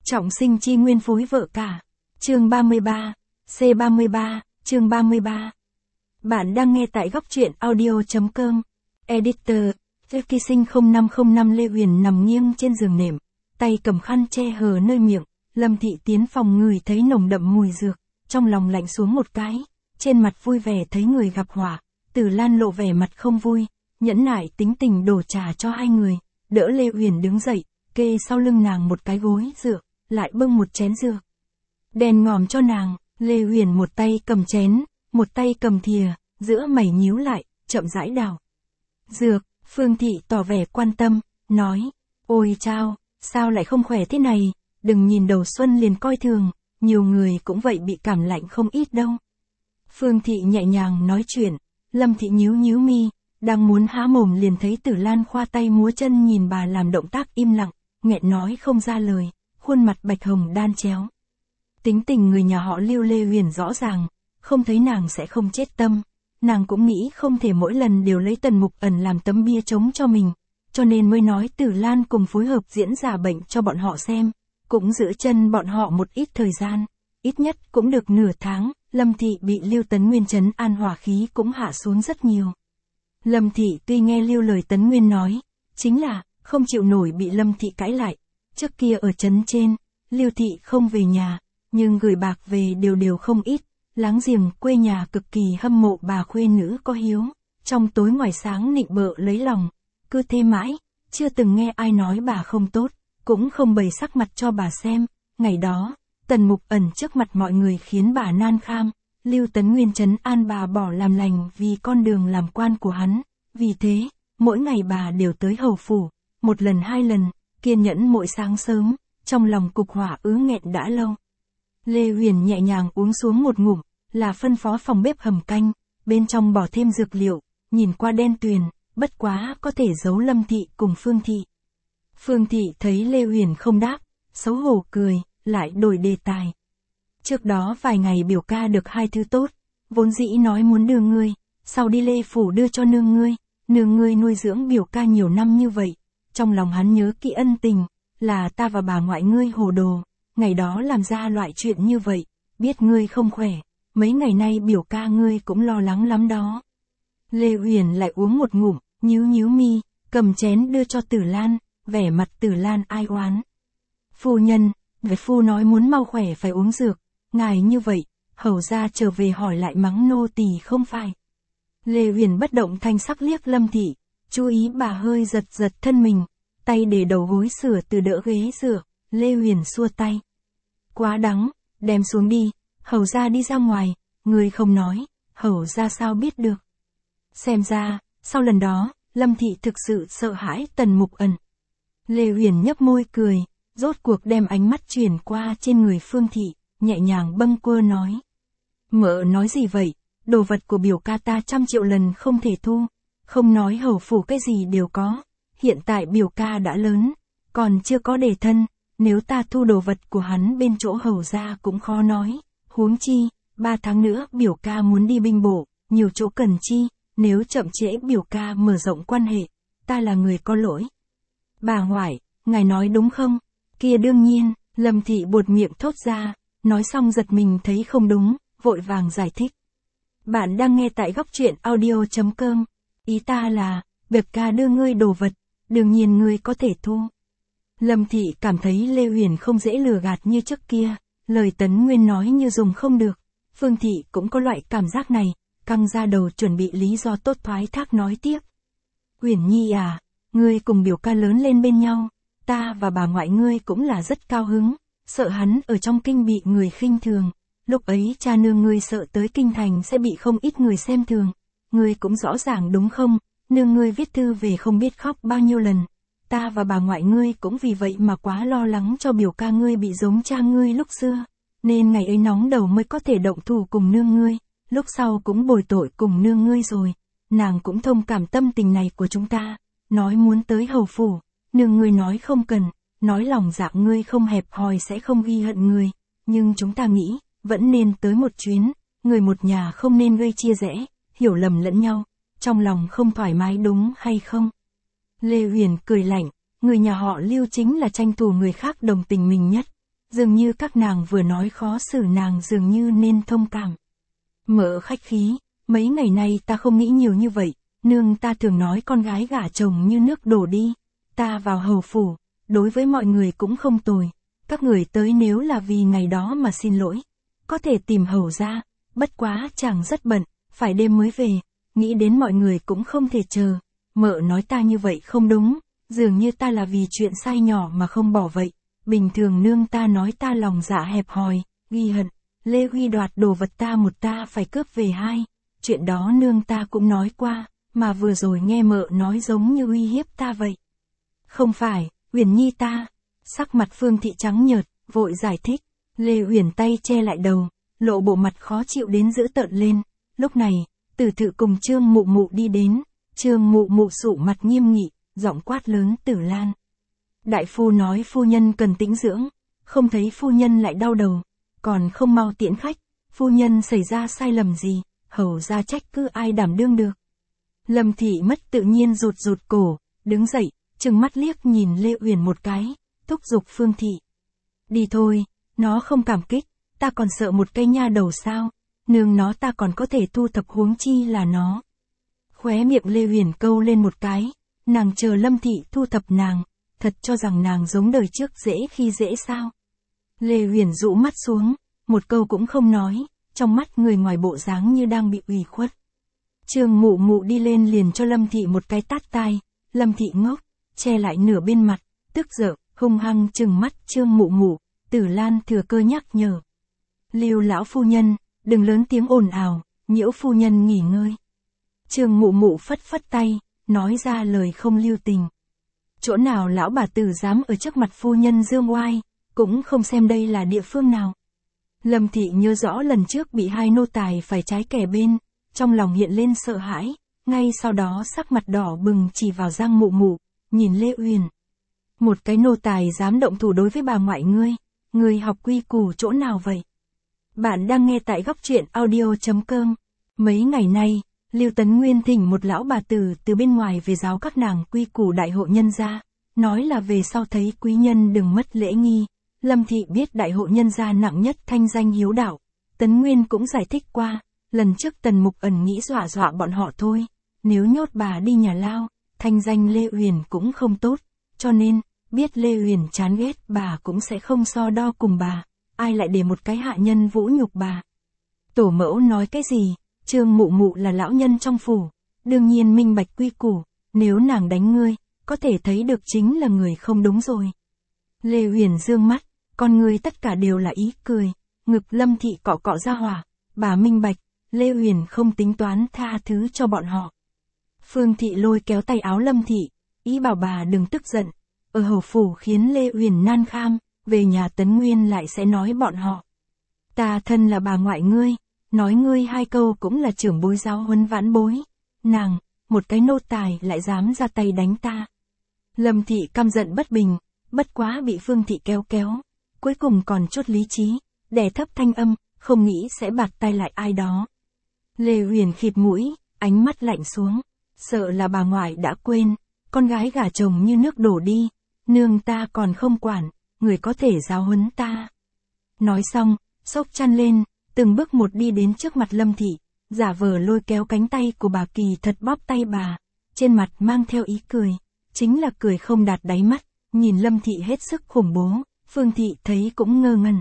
Trọng sinh chi nguyên phối vợ cả. Chương 33, C33, chương 33. Bạn đang nghe tại góc truyện audio.com. Editor, Kỳ sinh 0505 Lê Huyền nằm nghiêng trên giường nệm, tay cầm khăn che hờ nơi miệng. Lâm Thị tiến phòng ngửi thấy nồng đậm mùi dược, trong lòng lạnh xuống một cái, trên mặt vui vẻ thấy người gặp họa. Tử Lan lộ vẻ mặt không vui, nhẫn nại tính tình đổ trà cho hai người, đỡ Lê Huyền đứng dậy, kê sau lưng nàng một cái gối dựa, lại bưng một chén dược. Đèn ngòm cho nàng, Lê Huyền một tay cầm chén, một tay cầm thìa, giữa mày nhíu lại, chậm rãi đảo dược. Phương Thị tỏ vẻ quan tâm, nói, ôi chao, sao lại không khỏe thế này, đừng nhìn đầu xuân liền coi thường, nhiều người cũng vậy bị cảm lạnh không ít đâu. Phương Thị nhẹ nhàng nói chuyện, Lâm Thị nhíu nhíu mi, đang muốn há mồm liền thấy Tử Lan khoa tay múa chân nhìn bà làm động tác im lặng, nghẹn nói không ra lời, khuôn mặt bạch hồng đan chéo. Tính tình người nhà họ Lưu Lê Huyền rõ ràng, không thấy nàng sẽ không chết tâm. Nàng cũng nghĩ không thể mỗi lần đều lấy Tần Mục Ẩn làm tấm bia chống cho mình, cho nên mới nói Tử Lan cùng phối hợp diễn giả bệnh cho bọn họ xem, cũng giữ chân bọn họ một ít thời gian, ít nhất cũng được nửa tháng. Lâm Thị bị Lưu Tấn Nguyên trấn an hỏa khí cũng hạ xuống rất nhiều. Lâm Thị tuy nghe Lưu lời Tấn Nguyên nói, chính là không chịu nổi bị Lâm Thị cãi lại. Trước kia ở trấn trên, Lưu Thị không về nhà, nhưng gửi bạc về đều không ít. Láng giềng quê nhà cực kỳ hâm mộ bà khuê nữ có hiếu, trong tối ngoài sáng nịnh bợ lấy lòng, cứ thế mãi, chưa từng nghe ai nói bà không tốt, cũng không bày sắc mặt cho bà xem. Ngày đó, Tần Mục Ẩn trước mặt mọi người khiến bà nan kham, Lưu Tấn Nguyên trấn an bà bỏ làm lành vì con đường làm quan của hắn, vì thế, mỗi ngày bà đều tới hầu phủ, một lần hai lần, kiên nhẫn mỗi sáng sớm, trong lòng cục hỏa ứ nghẹn đã lâu. Lê Huyền nhẹ nhàng uống xuống một ngụm, là phân phó phòng bếp hầm canh, bên trong bỏ thêm dược liệu, nhìn qua đen tuyền, bất quá có thể giấu Lâm Thị cùng Phương Thị. Phương Thị thấy Lê Huyền không đáp, xấu hổ cười, lại đổi đề tài. Trước đó vài ngày biểu ca được hai thứ tốt, vốn dĩ nói muốn đưa ngươi, sau đi Lê Phủ đưa cho nương ngươi nuôi dưỡng biểu ca nhiều năm như vậy, trong lòng hắn nhớ kỹ ân tình, là ta và bà ngoại ngươi hồ đồ, ngày đó làm ra loại chuyện như vậy, biết ngươi không khỏe, mấy ngày nay biểu ca ngươi cũng lo lắng lắm đó. Lê Huyền lại uống một ngụm, nhíu mi, cầm chén đưa cho Tử Lan, vẻ mặt Tử Lan ai oán. Phu nhân, về phu nói muốn mau khỏe phải uống dược, ngài như vậy, hầu ra trở về hỏi lại mắng nô tỳ không phải. Lê Huyền bất động thanh sắc liếc Lâm Thị, chú ý bà hơi giật thân mình, tay để đầu gối sửa từ đỡ ghế dựa. Lê Huyền xua tay. Quá đắng, đem xuống đi, hầu ra đi ra ngoài, người không nói, hầu ra sao biết được. Xem ra, sau lần đó, Lâm Thị thực sự sợ hãi Tần Mục Ẩn. Lê Huyền nhấp môi cười, rốt cuộc đem ánh mắt chuyển qua trên người Phương Thị, nhẹ nhàng bâng quơ nói. Mợ nói gì vậy, đồ vật của biểu ca ta 100 triệu lần không thể thu, không nói hầu phủ cái gì đều có, hiện tại biểu ca đã lớn, còn chưa có đề thân. Nếu ta thu đồ vật của hắn bên chỗ hầu ra cũng khó nói, huống chi, 3 tháng nữa biểu ca muốn đi binh bộ, nhiều chỗ cần chi, nếu chậm trễ biểu ca mở rộng quan hệ, ta là người có lỗi. Bà ngoại, ngài nói đúng không? Kia đương nhiên, Lâm Thị buột miệng thốt ra, nói xong giật mình thấy không đúng, vội vàng giải thích. Bạn đang nghe tại góc truyện audio.com, ý ta là, biểu ca đưa ngươi đồ vật, đương nhiên ngươi có thể thu. Lâm Thị cảm thấy Lê Huyền không dễ lừa gạt như trước kia, lời Tấn Nguyên nói như dùng không được. Phương Thị cũng có loại cảm giác này, căng ra đầu chuẩn bị lý do tốt thoái thác nói tiếp. Huyền Nhi à, ngươi cùng biểu ca lớn lên bên nhau, ta và bà ngoại ngươi cũng là rất cao hứng, sợ hắn ở trong kinh bị người khinh thường. Lúc ấy cha nương ngươi sợ tới kinh thành sẽ bị không ít người xem thường. Ngươi cũng rõ ràng đúng không, nương ngươi viết thư về không biết khóc bao nhiêu lần. Ta và bà ngoại ngươi cũng vì vậy mà quá lo lắng cho biểu ca ngươi bị giống cha ngươi lúc xưa, nên ngày ấy nóng đầu mới có thể động thủ cùng nương ngươi, lúc sau cũng bồi tội cùng nương ngươi rồi. Nàng cũng thông cảm tâm tình này của chúng ta, nói muốn tới hầu phủ, nương ngươi nói không cần, nói lòng dạ ngươi không hẹp hòi sẽ không ghi hận người, nhưng chúng ta nghĩ, vẫn nên tới một chuyến, người một nhà không nên gây chia rẽ, hiểu lầm lẫn nhau, trong lòng không thoải mái đúng hay không? Lê Huyền cười lạnh, người nhà họ Lưu chính là tranh thủ người khác đồng tình mình nhất. dường như các nàng vừa nói khó xử nàng dường như nên thông cảm. Mợ khách khí, mấy ngày nay ta không nghĩ nhiều như vậy, nương ta thường nói con gái gả chồng như nước đổ đi, ta vào hầu phủ, đối với mọi người cũng không tồi, các người tới nếu là vì ngày đó mà xin lỗi, có thể tìm hầu ra, bất quá chàng rất bận, phải đêm mới về, nghĩ đến mọi người cũng không thể chờ, mợ nói ta như vậy không đúng, dường như ta là vì chuyện sai nhỏ mà không bỏ vậy, bình thường nương ta nói ta lòng dạ hẹp hòi, ghi hận, Lê Huy đoạt đồ vật ta một ta phải cướp về hai, chuyện đó nương ta cũng nói qua, mà vừa rồi nghe mợ nói giống như uy hiếp ta vậy. Không phải, Uyển Nhi ta, sắc mặt Phương Thị trắng nhợt, vội giải thích, Lê Uyển tay che lại đầu, lộ bộ mặt khó chịu đến dữ tợn lên, lúc này, Tử Thự cùng Trương Mụ Mụ đi đến, Trương Mụ Mụ sụ mặt nghiêm nghị, giọng quát lớn Tử Lan. Đại phu nói phu nhân cần tĩnh dưỡng, không thấy phu nhân lại đau đầu, còn không mau tiễn khách, phu nhân xảy ra sai lầm gì, hầu ra trách cứ ai đảm đương được. Lâm Thị mất tự nhiên rụt cổ, đứng dậy, trừng mắt liếc nhìn Lê Uyển một cái, thúc giục Phương Thị. Đi thôi, nó không cảm kích, ta còn sợ một cây nha đầu sao, nương nó ta còn có thể thu thập huống chi là nó. Khóe miệng Lê Uyển câu lên một cái, nàng chờ Lâm Thị thu thập nàng, thật cho rằng nàng giống đời trước dễ khi dễ sao. Lê Uyển rũ mắt xuống, một câu cũng không nói, trong mắt người ngoài bộ dáng như đang bị ủy khuất. Trương Mụ Mụ đi lên liền cho Lâm Thị một cái tát tai, Lâm Thị ngốc, che lại nửa bên mặt, tức giận, hung hăng trừng mắt Trương Mụ Mụ, Tử Lan thừa cơ nhắc nhở. Lưu lão phu nhân, đừng lớn tiếng ồn ào, nhiễu phu nhân nghỉ ngơi. Trương Mụ Mụ phất phất tay, nói ra lời không lưu tình. Chỗ nào lão bà tử dám ở trước mặt phu nhân dương oai, cũng không xem đây là địa phương nào. Lâm Thị nhớ rõ lần trước bị hai nô tài phải trái kẻ bên, trong lòng hiện lên sợ hãi, ngay sau đó sắc mặt đỏ bừng chỉ vào Giang Mụ Mụ, nhìn Lê Uyển. Một cái nô tài dám động thủ đối với bà ngoại ngươi học quy củ chỗ nào vậy? Bạn đang nghe tại góc truyện audio.com. Mấy ngày nay, Lưu Tấn Nguyên thỉnh một lão bà tử từ bên ngoài về giáo các nàng quy củ đại hội nhân gia, nói là về sau thấy quý nhân đừng mất lễ nghi. Lâm Thị biết đại hội nhân gia nặng nhất thanh danh hiếu đạo, Tấn Nguyên cũng giải thích qua, lần trước Tần Mục Ẩn nghĩ dọa bọn họ thôi, nếu nhốt bà đi nhà lao, thanh danh Lê Uyển cũng không tốt, cho nên, biết Lê Uyển chán ghét bà cũng sẽ không so đo cùng bà, ai lại để một cái hạ nhân vũ nhục bà. Tổ mẫu nói cái gì, Trương Mụ Mụ là lão nhân trong phủ, đương nhiên minh bạch quy củ, nếu nàng đánh ngươi, có thể thấy được chính là người không đúng rồi. Lê Uyển dương mắt, con người tất cả đều là ý cười, ngực Lâm Thị cọ cọ ra hỏa, bà minh bạch, Lê Uyển không tính toán tha thứ cho bọn họ. Phương Thị lôi kéo tay áo Lâm Thị, ý bảo bà đừng tức giận, ở hầu phủ khiến Lê Uyển nan kham, về nhà Tấn Nguyên lại sẽ nói bọn họ. Ta thân là bà ngoại ngươi, nói ngươi hai câu cũng là trưởng bối giáo huấn vãn bối, nàng, một cái nô tài lại dám ra tay đánh ta. Lâm Thị căm giận bất bình, bất quá bị Phương Thị kéo, cuối cùng còn chút lý trí, đè thấp thanh âm, không nghĩ sẽ bạt tay lại ai đó. Lê Uyển khịt mũi, ánh mắt lạnh xuống, sợ là bà ngoại đã quên, con gái gả chồng như nước đổ đi, nương ta còn không quản, người có thể giáo huấn ta. Nói xong, xốc chăn lên, từng bước một đi đến trước mặt Lâm Thị, giả vờ lôi kéo cánh tay của bà kỳ thật bóp tay bà, trên mặt mang theo ý cười, chính là cười không đạt đáy mắt, nhìn Lâm Thị hết sức khủng bố, Phương Thị thấy cũng ngơ ngẩn.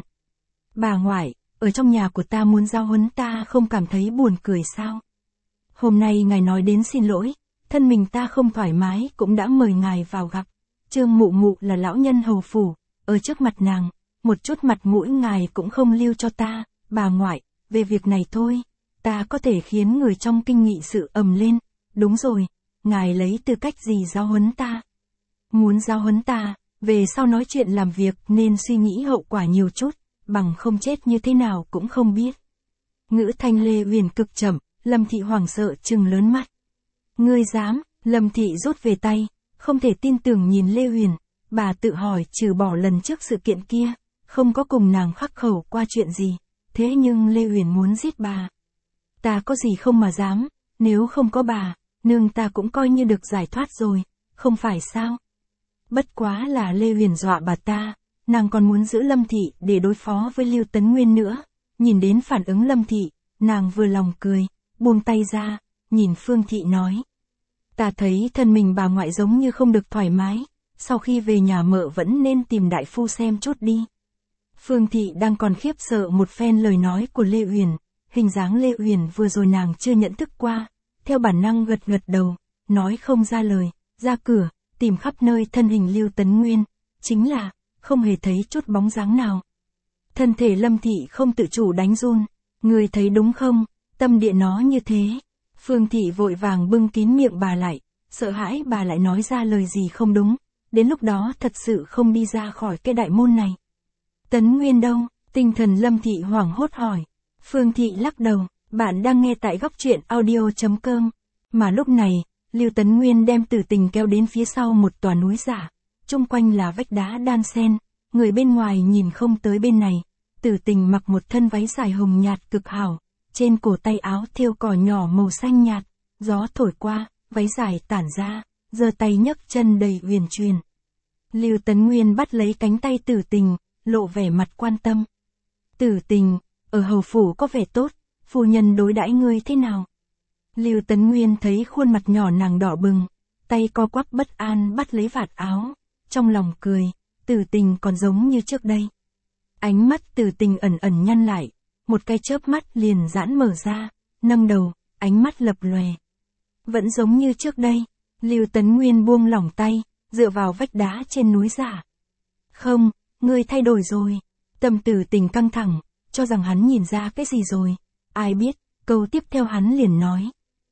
Bà ngoại, ở trong nhà của ta muốn giáo huấn ta không cảm thấy buồn cười sao? Hôm nay ngài nói đến xin lỗi, thân mình ta không thoải mái cũng đã mời ngài vào gặp. Trương Mụ Mụ là lão nhân hầu phủ, ở trước mặt nàng, một chút mặt mũi ngài cũng không lưu cho ta, bà ngoại, về việc này thôi, ta có thể khiến người trong kinh nghị sự ầm lên, đúng rồi, ngài lấy tư cách gì giáo huấn ta? Muốn giáo huấn ta, về sau nói chuyện làm việc nên suy nghĩ hậu quả nhiều chút, bằng không chết như thế nào cũng không biết. Ngữ thanh Lê Uyển cực chậm, Lâm Thị hoảng sợ trừng lớn mắt. Ngươi dám, Lâm Thị rút về tay, không thể tin tưởng nhìn Lê Uyển, bà tự hỏi trừ bỏ lần trước sự kiện kia, không có cùng nàng khắc khẩu qua chuyện gì, thế nhưng Lê Uyển muốn giết bà. Ta có gì không mà dám, nếu không có bà, nương ta cũng coi như được giải thoát rồi, không phải sao? Bất quá là Lê Uyển dọa bà ta, nàng còn muốn giữ Lâm Thị để đối phó với Lưu Tấn Nguyên nữa. Nhìn đến phản ứng Lâm Thị, nàng vừa lòng cười, buông tay ra, nhìn Phương Thị nói. Ta thấy thân mình bà ngoại giống như không được thoải mái, sau khi về nhà mợ vẫn nên tìm đại phu xem chút đi. Phương Thị đang còn khiếp sợ một phen lời nói của Lê Uyển, hình dáng Lê Uyển vừa rồi nàng chưa nhận thức qua, theo bản năng gật gật đầu, nói không ra lời, ra cửa, tìm khắp nơi thân hình Lưu Tấn Nguyên, chính là, không hề thấy chút bóng dáng nào. Thân thể Lâm Thị không tự chủ đánh run, người thấy đúng không, tâm địa nó như thế. Phương Thị vội vàng bưng kín miệng bà lại, sợ hãi bà lại nói ra lời gì không đúng, đến lúc đó thật sự không đi ra khỏi cái đại môn này. Tấn Nguyên đâu? Tinh thần Lâm Thị hoảng hốt hỏi. Phương Thị lắc đầu, bạn đang nghe tại góc truyện audio.com. Mà lúc này, Lưu Tấn Nguyên đem Tử Tình kéo đến phía sau một tòa núi giả, chung quanh là vách đá đan xen, người bên ngoài nhìn không tới bên này. Tử Tình mặc một thân váy dài hồng nhạt cực hảo, trên cổ tay áo thêu cỏ nhỏ màu xanh nhạt, gió thổi qua, váy dài tản ra, giơ tay nhấc chân đầy huyền truyền. Lưu Tấn Nguyên bắt lấy cánh tay Tử Tình, lộ vẻ mặt quan tâm. Tử Tình, ở hầu phủ có vẻ tốt, phu nhân đối đãi ngươi thế nào? Lưu Tấn Nguyên thấy khuôn mặt nhỏ nàng đỏ bừng, tay co quắp bất an bắt lấy vạt áo, trong lòng cười, Tử Tình còn giống như trước đây. Ánh mắt Tử Tình ẩn ẩn nhăn lại, một cái chớp mắt liền giãn mở ra, nâng đầu, ánh mắt lập lòe. Vẫn giống như trước đây, Lưu Tấn Nguyên buông lỏng tay, dựa vào vách đá trên núi giả. Không, ngươi thay đổi rồi. Tâm Tử Tình căng thẳng, cho rằng hắn nhìn ra cái gì rồi. Ai biết, câu tiếp theo hắn liền nói.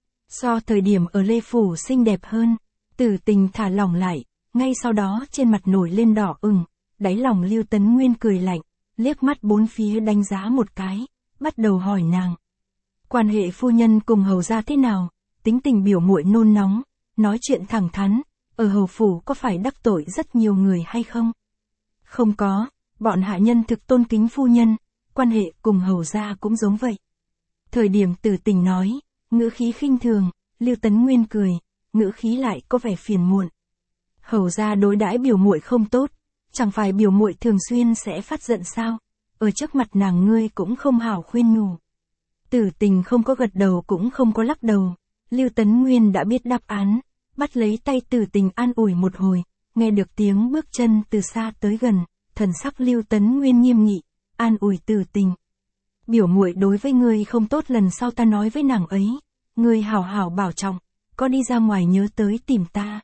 So thời điểm ở Lê Phủ xinh đẹp hơn. Tử Tình thả lỏng lại, ngay sau đó trên mặt nổi lên đỏ ửng, đáy lòng Lưu Tấn Nguyên cười lạnh, liếc mắt bốn phía đánh giá một cái, bắt đầu hỏi nàng. Quan hệ phu nhân cùng hầu gia thế nào? Tính tình biểu muội nôn nóng, nói chuyện thẳng thắn, ở hầu phủ có phải đắc tội rất nhiều người hay không? Không có, bọn hạ nhân thực tôn kính phu nhân, quan hệ cùng hầu gia cũng giống vậy. Thời điểm Tử Tình nói, ngữ khí khinh thường, Lưu Tấn Nguyên cười, ngữ khí lại có vẻ phiền muộn. Hầu gia đối đãi biểu muội không tốt, chẳng phải biểu muội thường xuyên sẽ phát giận sao? Ở trước mặt nàng ngươi cũng không hảo khuyên nhủ. Tử Tình không có gật đầu cũng không có lắc đầu. Lưu Tấn Nguyên đã biết đáp án, bắt lấy tay Tử Tình an ủi một hồi, nghe được tiếng bước chân từ xa tới gần, thần sắc Lưu Tấn Nguyên nghiêm nghị, an ủi Tử Tình. Biểu muội đối với ngươi không tốt, lần sau ta nói với nàng ấy, ngươi hảo hảo bảo trọng, có đi ra ngoài nhớ tới tìm ta.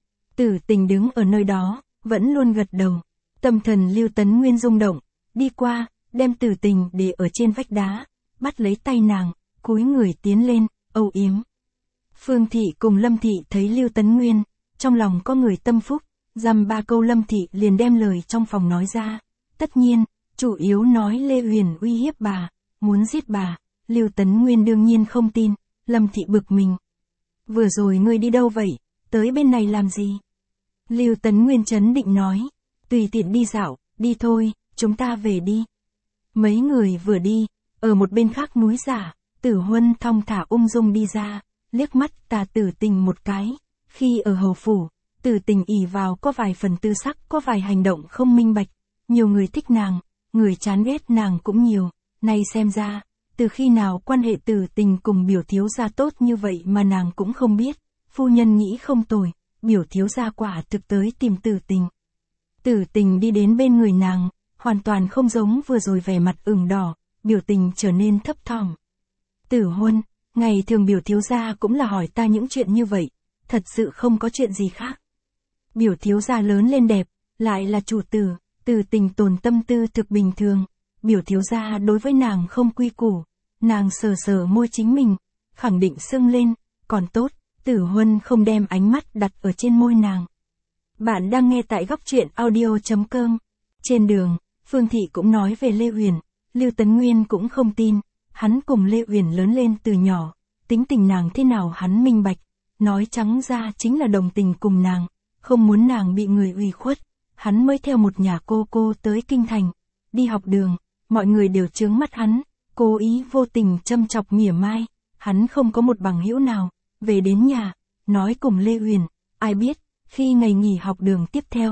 Tử Tình đứng ở nơi đó, vẫn luôn gật đầu. Tâm thần Lưu Tấn Nguyên rung động, đi qua, đem Tử Tình để ở trên vách đá, bắt lấy tay nàng, cúi người tiến lên, âu yếm. Phương Thị cùng Lâm Thị thấy Lưu Tấn Nguyên, trong lòng có người tâm phúc, dăm ba câu Lâm Thị liền đem lời trong phòng nói ra. Tất nhiên, chủ yếu nói Lê Uyển uy hiếp bà, muốn giết bà. Lưu Tấn Nguyên đương nhiên không tin. Lâm Thị bực mình. Vừa rồi ngươi đi đâu vậy, tới bên này làm gì? Lưu Tấn Nguyên trấn định nói, tùy tiện đi dạo, đi thôi, chúng ta về đi. Mấy người vừa đi, ở một bên khác núi giả, Tử Huân thong thả ung dung đi ra, liếc mắt tà Tử Tình một cái. Khi ở hầu phủ, Tử Tình ỷ vào có vài phần tư sắc, có vài hành động không minh bạch. Nhiều người thích nàng, người chán ghét nàng cũng nhiều. Nay xem ra, từ khi nào quan hệ Tử Tình cùng biểu thiếu gia tốt như vậy mà nàng cũng không biết. Phu nhân nghĩ không tồi, biểu thiếu gia quả thực tới tìm Tử Tình. Tử Tình đi đến bên người nàng, hoàn toàn không giống vừa rồi vẻ mặt ửng đỏ, biểu tình trở nên thấp thỏm. Tử Huân, ngày thường biểu thiếu gia cũng là hỏi ta những chuyện như vậy, thật sự không có chuyện gì khác. Biểu thiếu gia lớn lên đẹp, lại là chủ tử, Tử Tình tồn tâm tư thực bình thường. Biểu thiếu gia đối với nàng không quy củ, nàng sờ sờ môi chính mình, khẳng định sưng lên, còn tốt, Tử Huân không đem ánh mắt đặt ở trên môi nàng. Bạn đang nghe tại góc truyện audio.com. Trên đường, Phương Thị cũng nói về Lê Uyển, Lưu Tấn Nguyên cũng không tin, hắn cùng Lê Uyển lớn lên từ nhỏ, tính tình nàng thế nào hắn minh bạch, nói trắng ra chính là đồng tình cùng nàng, không muốn nàng bị người ủy khuất, hắn mới theo một nhà cô tới kinh thành, đi học đường, mọi người đều chướng mắt hắn, cố ý vô tình châm chọc mỉa mai, hắn không có một bằng hữu nào, về đến nhà, nói cùng Lê Uyển, ai biết, khi ngày nghỉ học đường tiếp theo,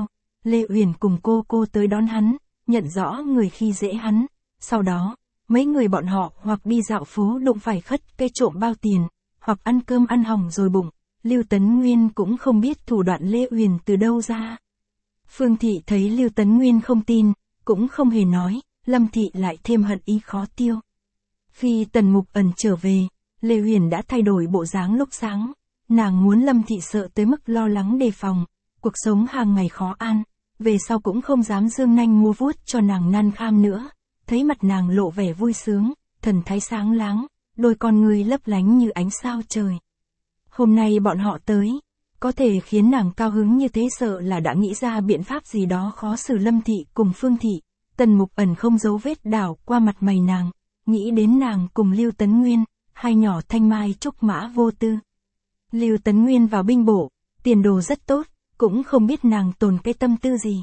Lê Uyển cùng cô tới đón hắn, nhận rõ người khi dễ hắn. Sau đó, mấy người bọn họ hoặc đi dạo phố đụng phải khất cây trộm bao tiền, hoặc ăn cơm ăn hỏng rồi bụng. Lưu Tấn Nguyên cũng không biết thủ đoạn Lê Uyển từ đâu ra. Phương Thị thấy Lưu Tấn Nguyên không tin, cũng không hề nói, Lâm Thị lại thêm hận ý khó tiêu. Khi Tần Mục Ẩn trở về, Lê Uyển đã thay đổi bộ dáng lúc sáng. Nàng muốn Lâm Thị sợ tới mức lo lắng đề phòng, cuộc sống hàng ngày khó an, về sau cũng không dám dương nanh múa vuốt cho nàng nan kham nữa. Thấy mặt nàng lộ vẻ vui sướng, thần thái sáng láng, đôi con ngươi lấp lánh như ánh sao trời. Hôm nay bọn họ tới, có thể khiến nàng cao hứng như thế sợ là đã nghĩ ra biện pháp gì đó khó xử Lâm Thị cùng Phương Thị. Tần Mục Ẩn không giấu vết đảo qua mặt mày nàng, nghĩ đến nàng cùng Lưu Tấn Nguyên, hai nhỏ thanh mai trúc mã vô tư. Lưu Tấn Nguyên vào binh bộ, tiền đồ rất tốt, cũng không biết nàng tồn cái tâm tư gì.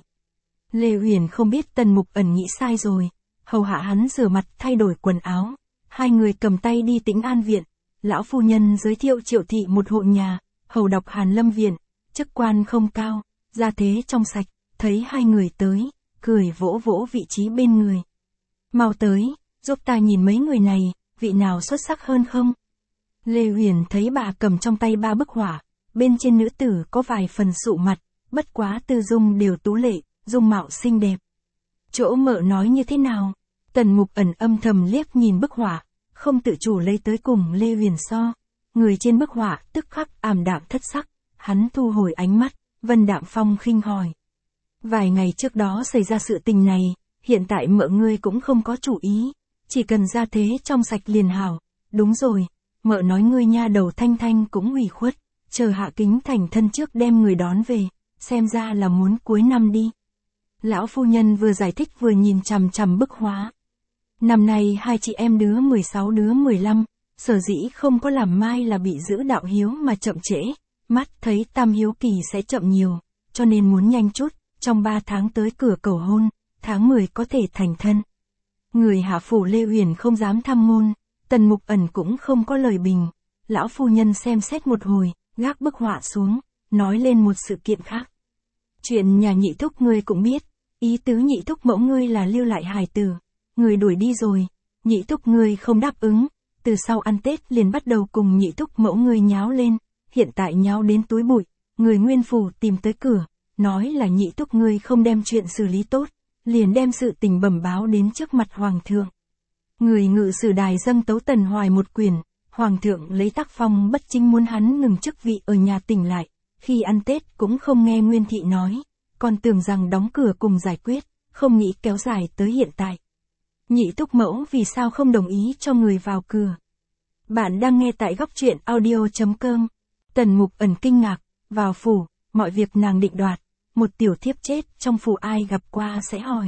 Lê Uyển không biết Tần Mục Ẩn nghĩ sai rồi, hầu hạ hắn rửa mặt thay đổi quần áo, hai người cầm tay đi Tĩnh An viện. Lão phu nhân giới thiệu Triệu Thị một hộ nhà, hầu đọc Hàn Lâm viện, chức quan không cao, gia thế trong sạch, thấy hai người tới, cười vỗ vỗ vị trí bên người. Mau tới, giúp ta nhìn mấy người này, vị nào xuất sắc hơn không? Lê Uyển thấy bà cầm trong tay 3 bức họa, bên trên nữ tử có vài phần sụ mặt, bất quá tư dung đều tú lệ, dung mạo xinh đẹp. Chỗ mợ nói như thế nào? Tần Mục Ẩn âm thầm liếc nhìn bức họa, không tự chủ lấy tới cùng Lê Uyển so. Người trên bức họa tức khắc ảm đạm thất sắc, hắn thu hồi ánh mắt, Vân Đạm Phong khinh hỏi. Vài ngày trước đó xảy ra sự tình này, hiện tại mợ ngươi cũng không có chủ ý, chỉ cần gia thế trong sạch liền hảo. Đúng rồi, mợ nói ngươi nha đầu Thanh Thanh cũng ủy khuất, chờ Hạ Kính thành thân trước đem người đón về, xem ra là muốn cuối năm đi. Lão phu nhân vừa giải thích vừa nhìn chằm chằm bức họa. Năm nay hai chị em đứa 16 đứa 15, sở dĩ không có làm mai là bị giữ đạo hiếu mà chậm trễ, mắt thấy tam hiếu kỳ sẽ chậm nhiều, cho nên muốn nhanh chút, trong 3 tháng tới cửa cầu hôn, tháng 10 có thể thành thân. Người hạ phủ Lê Uyển không dám tham ngôn, Tần Mục Ẩn cũng không có lời bình. Lão phu nhân xem xét một hồi, gác bức họa xuống, nói lên một sự kiện khác. Chuyện nhà Nhị thúc ngươi cũng biết, ý tứ Nhị thúc mẫu ngươi là lưu lại hài tử, người đuổi đi rồi, Nhị thúc ngươi không đáp ứng, từ sau ăn Tết liền bắt đầu cùng Nhị thúc mẫu ngươi nháo lên, hiện tại nháo đến túi bụi, người nguyên phủ tìm tới cửa, nói là Nhị thúc ngươi không đem chuyện xử lý tốt, liền đem sự tình bẩm báo đến trước mặt hoàng thượng. Người ngự sử đài dâng tấu Tần Hoài một quyền, hoàng thượng lấy tác phong bất chính muốn hắn ngừng chức vị ở nhà tỉnh lại, khi ăn Tết cũng không nghe Nguyên Thị nói, còn tưởng rằng đóng cửa cùng giải quyết, không nghĩ kéo dài tới hiện tại. Nhị thúc mẫu vì sao không đồng ý cho người vào cửa? Bạn đang nghe tại góc truyện audio.com. Tần Mục Ẩn kinh ngạc, vào phủ, mọi việc nàng định đoạt, một tiểu thiếp chết trong phủ ai gặp qua sẽ hỏi.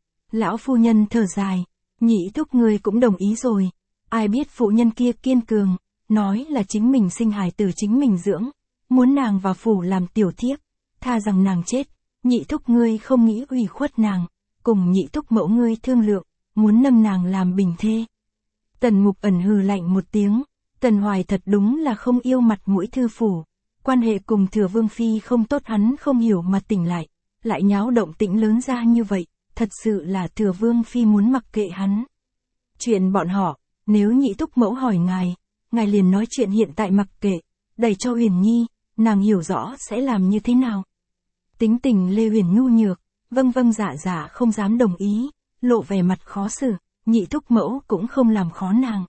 Lão phu nhân thở dài, Nhị thúc người cũng đồng ý rồi, ai biết phụ nhân kia kiên cường, nói là chính mình sinh hài tử chính mình dưỡng, muốn nàng vào phủ làm tiểu thiếp, tha rằng nàng chết, Nhị thúc ngươi không nghĩ ủy khuất nàng, cùng Nhị thúc mẫu ngươi thương lượng, muốn nâng nàng làm bình thê. Tần Mục Ẩn hừ lạnh một tiếng, Tần Hoài thật đúng là không yêu mặt mũi thư phủ, quan hệ cùng Thừa Vương Phi không tốt hắn không hiểu mà tỉnh lại nháo động tĩnh lớn ra như vậy, thật sự là Thừa Vương Phi muốn mặc kệ hắn. Chuyện bọn họ, nếu Nhị thúc mẫu hỏi ngài liền nói chuyện hiện tại mặc kệ, đẩy cho Uyển Nhi, nàng hiểu rõ sẽ làm như thế nào. Tính tình Lê Uyển nhu nhược, vâng dạ không dám đồng ý, lộ vẻ mặt khó xử, Nhị thúc mẫu cũng không làm khó nàng.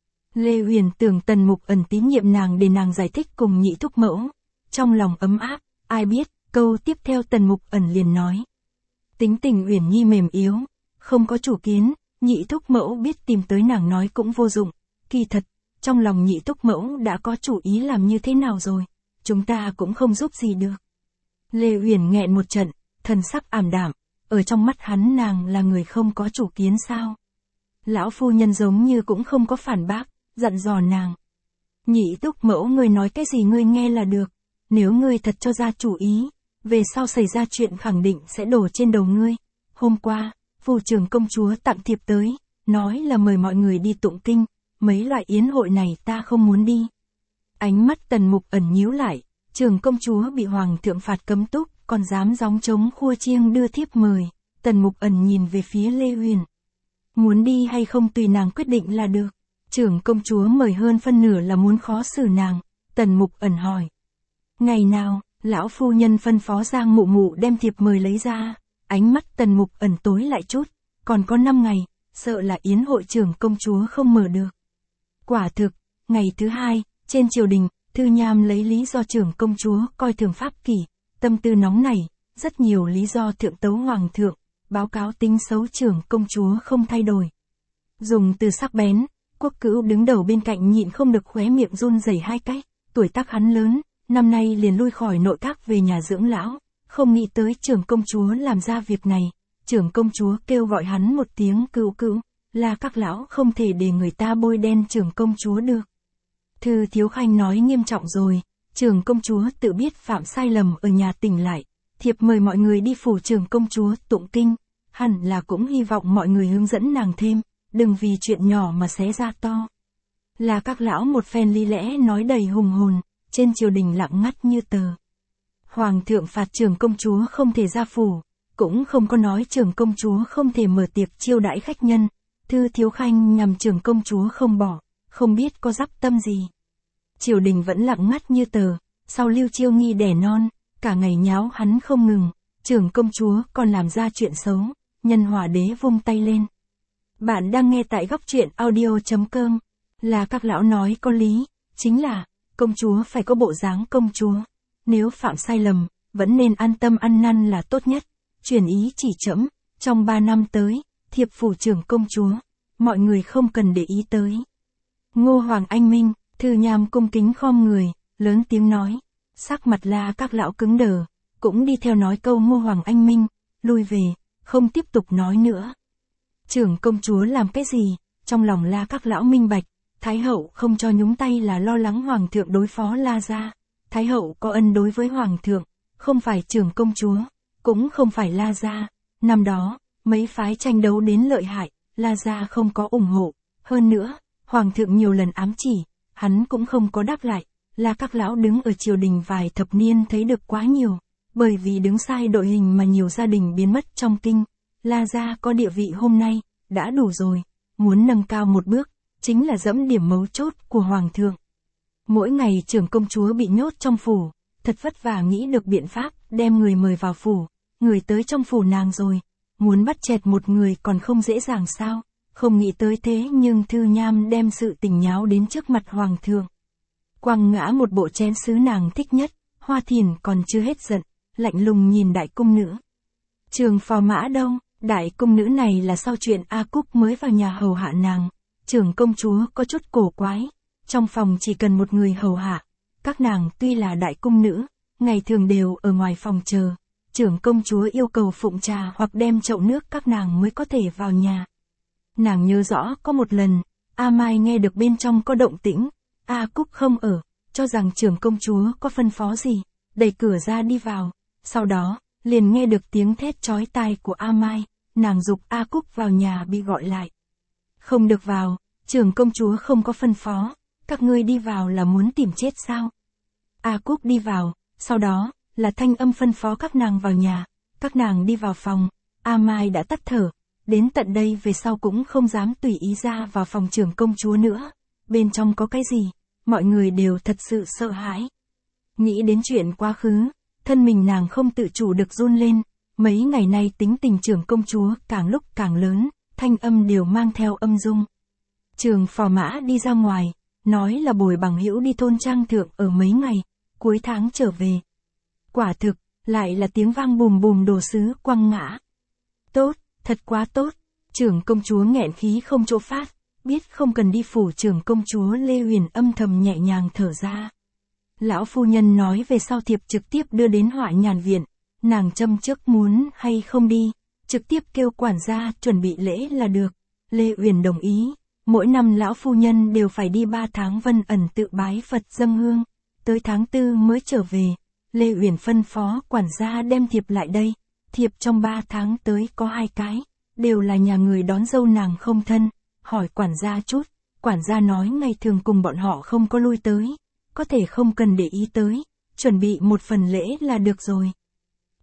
Lê Uyển tưởng Tần Mục Ẩn tín nhiệm nàng để nàng giải thích cùng Nhị thúc mẫu, trong lòng ấm áp, ai biết, câu tiếp theo Tần Mục Ẩn liền nói. Tính tình Uyển Nhi mềm yếu, không có chủ kiến, Nhị thúc mẫu biết tìm tới nàng nói cũng vô dụng, kỳ thật, trong lòng Nhị thúc mẫu đã có chủ ý làm như thế nào rồi, chúng ta cũng không giúp gì được. Lê Uyển nghẹn một trận, thần sắc ảm đạm, ở trong mắt hắn nàng là người không có chủ kiến sao? Lão phu nhân giống như cũng không có phản bác, dặn dò nàng. Nhị thúc mẫu ngươi nói cái gì ngươi nghe là được, nếu ngươi thật cho ra chủ ý, về sau xảy ra chuyện khẳng định sẽ đổ trên đầu ngươi. Hôm qua, phủ trưởng công chúa tặng thiệp tới, nói là mời mọi người đi tụng kinh, mấy loại yến hội này ta không muốn đi. Ánh mắt Tần Mục Ẩn nhíu lại, trưởng công chúa bị hoàng thượng phạt cấm túc, còn dám gióng trống khua chiêng đưa thiếp mời. Tần Mục Ẩn nhìn về phía Lê Huyền. Muốn đi hay không tùy nàng quyết định là được. Trưởng công chúa mời hơn phân nửa là muốn khó xử nàng. Tần Mục Ẩn hỏi. Ngày nào, lão phu nhân phân phó Giang Mụ Mụ đem thiệp mời lấy ra. Ánh mắt Tần Mục Ẩn tối lại chút. Còn có 5 ngày, sợ là yến hội trưởng công chúa không mở được. Quả thực, ngày thứ 2, trên triều đình, Thư Nham lấy lý do trưởng công chúa coi thường pháp kỷ, tâm tư nóng nảy, rất nhiều lý do thượng tấu hoàng thượng, báo cáo tính xấu trưởng công chúa không thay đổi. Dùng từ sắc bén, Quốc Cữu đứng đầu bên cạnh nhịn không được khóe miệng run rẩy 2 cái, tuổi tác hắn lớn, năm nay liền lui khỏi nội các về nhà dưỡng lão, không nghĩ tới trưởng công chúa làm ra việc này. Trưởng công chúa kêu gọi hắn một tiếng Cữu Cữu, là các lão không thể để người ta bôi đen trưởng công chúa được. Thư Thiếu Khanh nói nghiêm trọng rồi, trưởng công chúa tự biết phạm sai lầm ở nhà tỉnh lại, thiệp mời mọi người đi phủ trưởng công chúa tụng kinh, hẳn là cũng hy vọng mọi người hướng dẫn nàng thêm, đừng vì chuyện nhỏ mà xé ra to. Là các lão một phen lý lẽ nói đầy hùng hồn, trên triều đình lặng ngắt như tờ. Hoàng thượng phạt trưởng công chúa không thể ra phủ, cũng không có nói trưởng công chúa không thể mở tiệc chiêu đãi khách nhân. Thư Thiếu Khanh nhằm trưởng công chúa không bỏ, không biết có dắp tâm gì. Triều đình vẫn lặng ngắt như tờ, sau Lưu Chiêu Nghi đẻ non, cả ngày nháo hắn không ngừng, trưởng công chúa còn làm ra chuyện xấu, Nhân Hỏa Đế vung tay lên. Bạn đang nghe tại góc truyện audio.com, là các lão nói có lý, chính là, công chúa phải có bộ dáng công chúa, nếu phạm sai lầm, vẫn nên an tâm ăn năn là tốt nhất, truyền ý chỉ trẫm, trong 3 năm tới, thiệp phủ trưởng công chúa, mọi người không cần để ý tới. Ngô Hoàng Anh Minh, Thư Nham cung kính khom người, lớn tiếng nói, sắc mặt La các lão cứng đờ, cũng đi theo nói câu Ngô Hoàng Anh Minh, lui về, không tiếp tục nói nữa. Trưởng công chúa làm cái gì, trong lòng La các lão minh bạch, Thái hậu không cho nhúng tay là lo lắng hoàng thượng đối phó La gia, Thái hậu có ân đối với hoàng thượng, không phải trưởng công chúa, cũng không phải La gia, năm đó, mấy phái tranh đấu đến lợi hại, La gia không có ủng hộ, hơn nữa, hoàng thượng nhiều lần ám chỉ, hắn cũng không có đáp lại, là các lão đứng ở triều đình vài thập niên thấy được quá nhiều, bởi vì đứng sai đội hình mà nhiều gia đình biến mất trong kinh, La gia có địa vị hôm nay, đã đủ rồi, muốn nâng cao một bước, chính là dẫm điểm mấu chốt của hoàng thượng. Mỗi ngày trưởng công chúa bị nhốt trong phủ, thật vất vả nghĩ được biện pháp, đem người mời vào phủ, người tới trong phủ nàng rồi, muốn bắt chẹt một người còn không dễ dàng sao, không nghĩ tới thế nhưng Thư Nham đem sự tình nháo đến trước mặt hoàng thượng. Quăng ngã một bộ chén sứ nàng thích nhất, Hoa Thiền còn chưa hết giận, lạnh lùng nhìn đại cung nữ. Trường phò mã đâu, đại cung nữ này là sau chuyện A Cúc mới vào nhà hầu hạ nàng, trưởng công chúa có chút cổ quái, trong phòng chỉ cần một người hầu hạ, các nàng tuy là đại cung nữ, ngày thường đều ở ngoài phòng chờ. Trưởng công chúa yêu cầu phụng trà hoặc đem chậu nước các nàng mới có thể vào nhà. Nàng nhớ rõ có một lần, A Mai nghe được bên trong có động tĩnh, A Cúc không ở, cho rằng trưởng công chúa có phân phó gì, đẩy cửa ra đi vào, sau đó, liền nghe được tiếng thét chói tai của A Mai, nàng giục A Cúc vào nhà bị gọi lại. Không được vào, trưởng công chúa không có phân phó, các ngươi đi vào là muốn tìm chết sao? A Cúc đi vào, sau đó, là thanh âm phân phó các nàng vào nhà, các nàng đi vào phòng, A Mai đã tắt thở, đến tận đây về sau cũng không dám tùy ý ra vào phòng trưởng công chúa nữa, bên trong có cái gì, mọi người đều thật sự sợ hãi. Nghĩ đến chuyện quá khứ, thân mình nàng không tự chủ được run lên, mấy ngày nay tính tình trưởng công chúa càng lúc càng lớn, thanh âm đều mang theo âm dung. Trường phò mã đi ra ngoài, nói là bồi bằng hữu đi thôn trang thượng ở mấy ngày, cuối tháng trở về. Quả thực, lại là tiếng vang bùm bùm đồ sứ quăng ngã. Tốt, thật quá tốt, trưởng công chúa nghẹn khí không chỗ phát, biết không cần đi phủ trưởng công chúa Lê Huyền âm thầm nhẹ nhàng thở ra. Lão phu nhân nói về sau thiệp trực tiếp đưa đến Hỏa Nhàn viện, nàng châm trước muốn hay không đi, trực tiếp kêu quản gia chuẩn bị lễ là được. Lê Huyền đồng ý, mỗi năm lão phu nhân đều phải đi 3 tháng Vân Ẩn tự bái Phật dâng hương, tới tháng 4 mới trở về. Lê Uyển phân phó quản gia đem thiệp lại đây, thiệp trong 3 tháng tới có 2 cái, đều là nhà người đón dâu nàng không thân, hỏi quản gia chút, quản gia nói ngày thường cùng bọn họ không có lui tới, có thể không cần để ý tới, chuẩn bị một phần lễ là được rồi.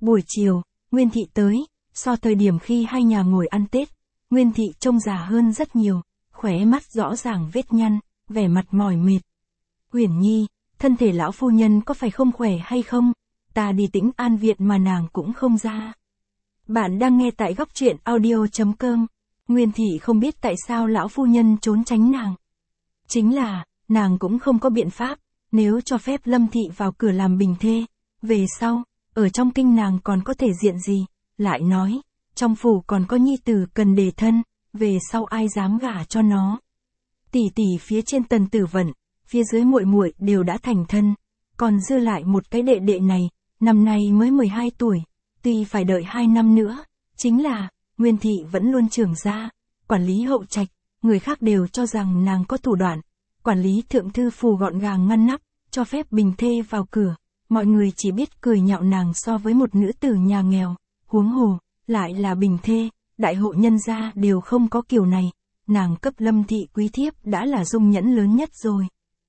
Buổi chiều, Nguyên Thị tới, so thời điểm khi hai nhà ngồi ăn Tết, Nguyên Thị trông già hơn rất nhiều, khóe mắt rõ ràng vết nhăn, vẻ mặt mỏi mệt. Uyển Nhi, thân thể lão phu nhân có phải không khỏe hay không? Ta đi Tĩnh An viện mà nàng cũng không ra. Bạn đang nghe tại góc truyện audio.com. Nguyên Thị không biết tại sao lão phu nhân trốn tránh nàng. Chính là, nàng cũng không có biện pháp, nếu cho phép Lâm Thị vào cửa làm bình thê, về sau, ở trong kinh nàng còn có thể diện gì, lại nói, trong phủ còn có nhi tử cần đề thân, về sau ai dám gả cho nó. Tỷ tỷ phía trên Tần Tử Vận, phía dưới muội muội đều đã thành thân, còn dư lại một cái đệ đệ này, năm nay mới 12 tuổi, tuy phải đợi 2 năm nữa, chính là, Nguyên Thị vẫn luôn trưởng gia, quản lý hậu trạch, người khác đều cho rằng nàng có thủ đoạn, quản lý thượng thư phủ gọn gàng ngăn nắp, cho phép bình thê vào cửa, mọi người chỉ biết cười nhạo nàng so với một nữ tử nhà nghèo, huống hồ, lại là bình thê, đại hộ nhân gia đều không có kiểu này, nàng cấp Lâm Thị quý thiếp đã là dung nhẫn lớn nhất rồi.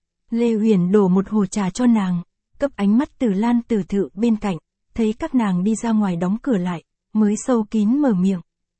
Lê Huyền đổ một hồ trà cho nàng, cấp ánh mắt Từ Lan Tử Thự bên cạnh, thấy các nàng đi ra ngoài đóng cửa lại, mới sâu kín mở miệng.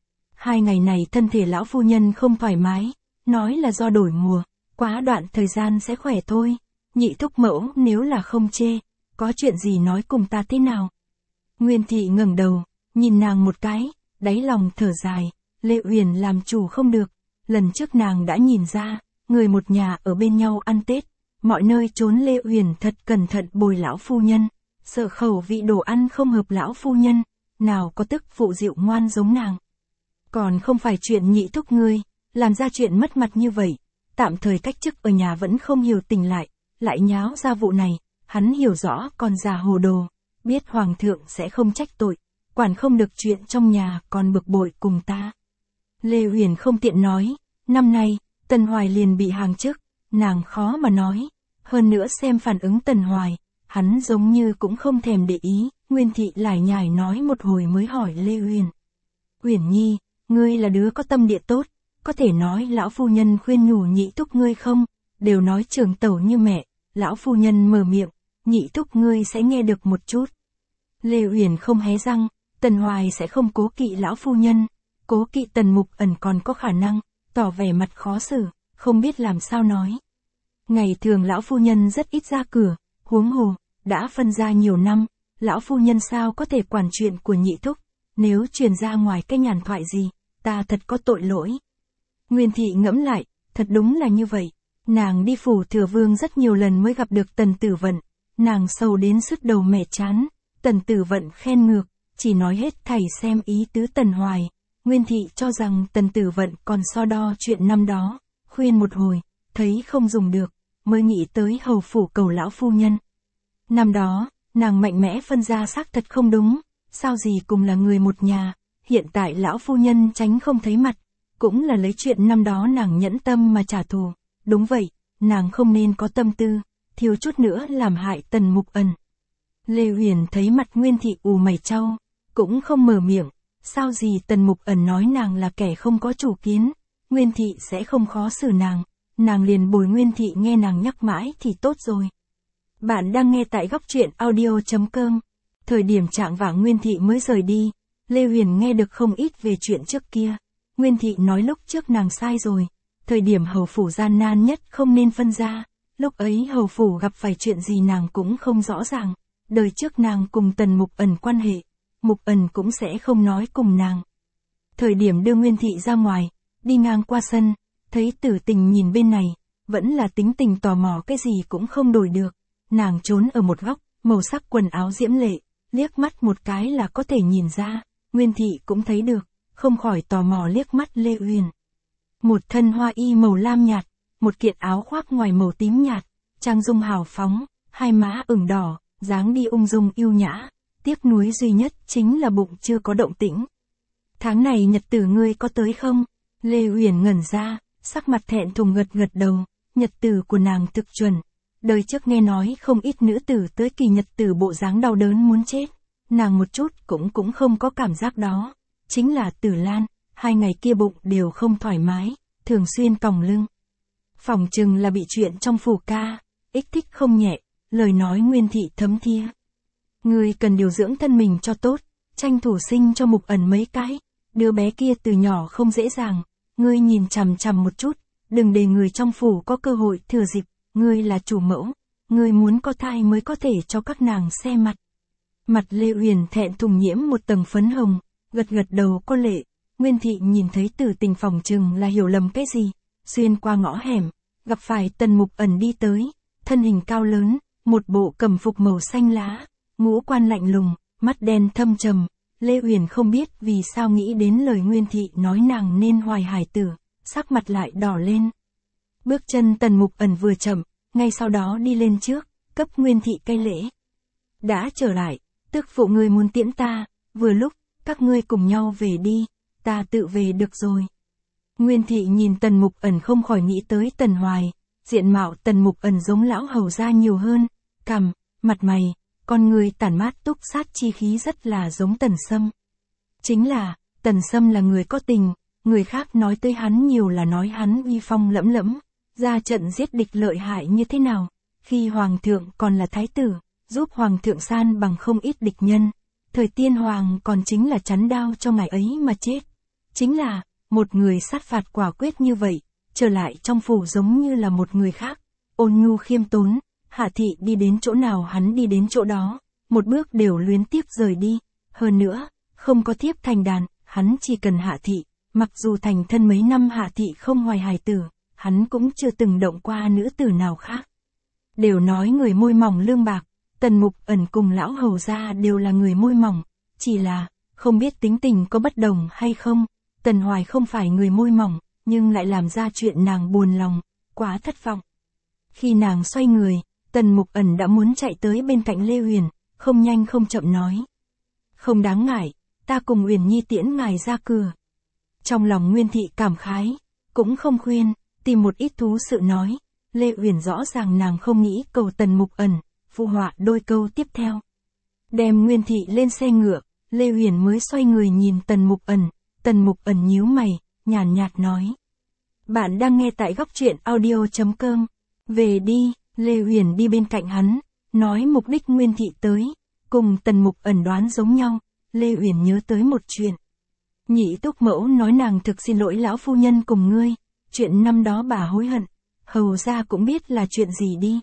2 ngày này thân thể lão phu nhân không thoải mái, nói là do đổi mùa, quá đoạn thời gian sẽ khỏe thôi. Nhị thúc mẫu nếu là không chê, có chuyện gì nói cùng ta thế nào? Nguyên Thị ngẩng đầu, nhìn nàng một cái, đáy lòng thở dài, Lê Uyển làm chủ không được, lần trước nàng đã nhìn ra, người một nhà ở bên nhau ăn Tết, mọi nơi trốn Lê Uyển thật cẩn thận bồi lão phu nhân, sợ khẩu vị đồ ăn không hợp lão phu nhân, nào có tức phụ dịu ngoan giống nàng. Còn không phải chuyện nhị thúc ngươi, làm ra chuyện mất mặt như vậy, tạm thời cách chức ở nhà vẫn không hiểu tình lại nháo ra vụ này, hắn hiểu rõ còn già hồ đồ, biết hoàng thượng sẽ không trách tội, quản không được chuyện trong nhà còn bực bội cùng ta. Lê Huyền không tiện nói, năm nay, Tần Hoài liền bị hàng chức, nàng khó mà nói, hơn nữa xem phản ứng Tần Hoài, hắn giống như cũng không thèm để ý, Nguyên Thị lải nhải nói một hồi mới hỏi Lê Huyền. Uyển Nhi, ngươi là đứa có tâm địa tốt, có thể nói lão phu nhân khuyên nhủ nhị thúc ngươi không, đều nói trưởng tẩu như mẹ, lão phu nhân mở miệng, nhị thúc ngươi sẽ nghe được một chút. Lê Uyển không hé răng, Tần Hoài sẽ không cố kỵ lão phu nhân, cố kỵ Tần Mục Ẩn còn có khả năng, tỏ vẻ mặt khó xử, không biết làm sao nói. Ngày thường lão phu nhân rất ít ra cửa, huống hồ, đã phân ra nhiều năm, lão phu nhân sao có thể quản chuyện của nhị thúc, nếu truyền ra ngoài cái nhàn thoại gì, ta thật có tội lỗi. Nguyên Thị ngẫm lại, thật đúng là như vậy, nàng đi phủ Thừa Vương rất nhiều lần mới gặp được Tần Tử Vận, nàng sầu đến sứt đầu mẻ chán, Tần Tử Vận khen ngược, chỉ nói hết thảy xem ý tứ Tần Hoài. Nguyên Thị cho rằng Tần Tử Vận còn so đo chuyện năm đó, khuyên một hồi, thấy không dùng được, mới nghĩ tới hầu phủ cầu lão phu nhân. Năm đó, nàng mạnh mẽ phân ra xác thật không đúng, sao gì cùng là người một nhà, hiện tại lão phu nhân tránh không thấy mặt, cũng là lấy chuyện năm đó nàng nhẫn tâm mà trả thù, đúng vậy, nàng không nên có tâm tư, thiếu chút nữa làm hại Tần Mục Ẩn. Lê Huyền thấy mặt Nguyên Thị ù mày chau, cũng không mở miệng, sao gì Tần Mục Ẩn nói nàng là kẻ không có chủ kiến, Nguyên Thị sẽ không khó xử nàng liền bồi Nguyên Thị nghe nàng nhắc mãi thì tốt rồi. Bạn đang nghe tại góc truyện audio.com. Thời điểm trạng vạng Nguyên Thị mới rời đi, Lê Huyền nghe được không ít về chuyện trước kia. Nguyên Thị nói lúc trước nàng sai rồi, thời điểm hầu phủ gian nan nhất không nên phân ra, lúc ấy hầu phủ gặp phải chuyện gì nàng cũng không rõ ràng, đời trước nàng cùng Tần Mục Ẩn quan hệ, Mục Ẩn cũng sẽ không nói cùng nàng. Thời điểm đưa Nguyên Thị ra ngoài, đi ngang qua sân, thấy Tử Tình nhìn bên này, vẫn là tính tình tò mò cái gì cũng không đổi được, nàng trốn ở một góc, màu sắc quần áo diễm lệ, liếc mắt một cái là có thể nhìn ra, Nguyên Thị cũng thấy được, không khỏi tò mò liếc mắt Lê Uyển. Một thân hoa y màu lam nhạt, một kiện áo khoác ngoài màu tím nhạt, trang dung hào phóng, hai má ửng đỏ, dáng đi ung dung yêu nhã, tiếc nuối duy nhất chính là bụng chưa có động tĩnh. Tháng này nhật tử ngươi có tới không? Lê Uyển ngẩn ra, sắc mặt thẹn thùng gật gật đầu, nhật tử của nàng thực chuẩn. Đời trước nghe nói không ít nữ tử tới kỳ nhật tử bộ dáng đau đớn muốn chết, nàng một chút cũng không có cảm giác đó. Chính là Tử Lan, 2 ngày kia bụng đều không thoải mái, thường xuyên còng lưng. Phỏng chừng là bị chuyện trong phủ ca, ích thích không nhẹ, lời nói Nguyên Thị thấm thía. Ngươi cần điều dưỡng thân mình cho tốt, tranh thủ sinh cho Mục Ẩn mấy cái. Đứa bé kia từ nhỏ không dễ dàng, ngươi nhìn chằm chằm một chút, đừng để người trong phủ có cơ hội thừa dịp, ngươi là chủ mẫu, ngươi muốn có thai mới có thể cho các nàng xem mặt. Mặt Lê Uyển thẹn thùng nhiễm một tầng phấn hồng, gật gật đầu có lệ. Nguyên Thị nhìn thấy Tử Tình phỏng chừng là hiểu lầm cái gì, xuyên qua ngõ hẻm, gặp phải Tần Mục Ẩn đi tới, thân hình cao lớn, một bộ cẩm phục màu xanh lá, ngũ quan lạnh lùng, mắt đen thâm trầm. Lê Uyển không biết vì sao nghĩ đến lời Nguyên Thị nói nàng nên hoài hài tử, sắc mặt lại đỏ lên. Bước chân Tần Mục Ẩn vừa chậm, ngay sau đó đi lên trước, cấp Nguyên Thị cây lễ. Đã trở lại, tức phụ ngươi muốn tiễn ta, vừa lúc, các ngươi cùng nhau về đi, ta tự về được rồi. Nguyên Thị nhìn Tần Mục Ẩn không khỏi nghĩ tới Tần Hoài, diện mạo Tần Mục Ẩn giống lão hầu gia nhiều hơn, cằm, mặt mày, con người tản mát túc sát chi khí rất là giống Tần Sâm. Chính là, Tần Sâm là người có tình, người khác nói tới hắn nhiều là nói hắn uy phong lẫm lẫm, ra trận giết địch lợi hại như thế nào, khi Hoàng thượng còn là thái tử, giúp Hoàng thượng san bằng không ít địch nhân, thời Tiên Hoàng còn chính là chắn đao cho ngài ấy mà chết. Chính là, một người sát phạt quả quyết như vậy, trở lại trong phủ giống như là một người khác, ôn nhu khiêm tốn, Hạ Thị đi đến chỗ nào hắn đi đến chỗ đó, một bước đều luyến tiếc rời đi, hơn nữa, không có thiếp thành đàn, hắn chỉ cần Hạ Thị, mặc dù thành thân mấy năm Hạ Thị không hoài hài tử, hắn cũng chưa từng động qua nữ tử nào khác. Đều nói người môi mỏng lương bạc, Tần Mục Ẩn cùng lão hầu gia đều là người môi mỏng, chỉ là, không biết tính tình có bất đồng hay không, Tần Hoài không phải người môi mỏng, nhưng lại làm ra chuyện nàng buồn lòng, quá thất vọng. Khi nàng xoay người, Tần Mục Ẩn đã muốn chạy tới bên cạnh Lê Uyển, không nhanh không chậm nói. Không đáng ngại, ta cùng Uyển Nhi tiễn ngài ra cửa. Trong lòng Nguyên Thị cảm khái, cũng không khuyên, tìm một ít thú sự nói. Lê Uyển rõ ràng nàng không nghĩ cầu Tần Mục Ẩn, phụ họa đôi câu tiếp theo. Đem Nguyên Thị lên xe ngựa, Lê Uyển mới xoay người nhìn Tần Mục Ẩn. Tần Mục Ẩn nhíu mày, nhàn nhạt nói. Bạn đang nghe tại góc truyện audio.com. Về đi, Lê Uyển đi bên cạnh hắn, nói mục đích Nguyên Thị tới, cùng Tần Mục Ẩn đoán giống nhau. Lê Uyển nhớ tới một chuyện. Nhị Túc Mẫu nói nàng thực xin lỗi lão phu nhân cùng ngươi, chuyện năm đó bà hối hận, hầu gia cũng biết là chuyện gì đi.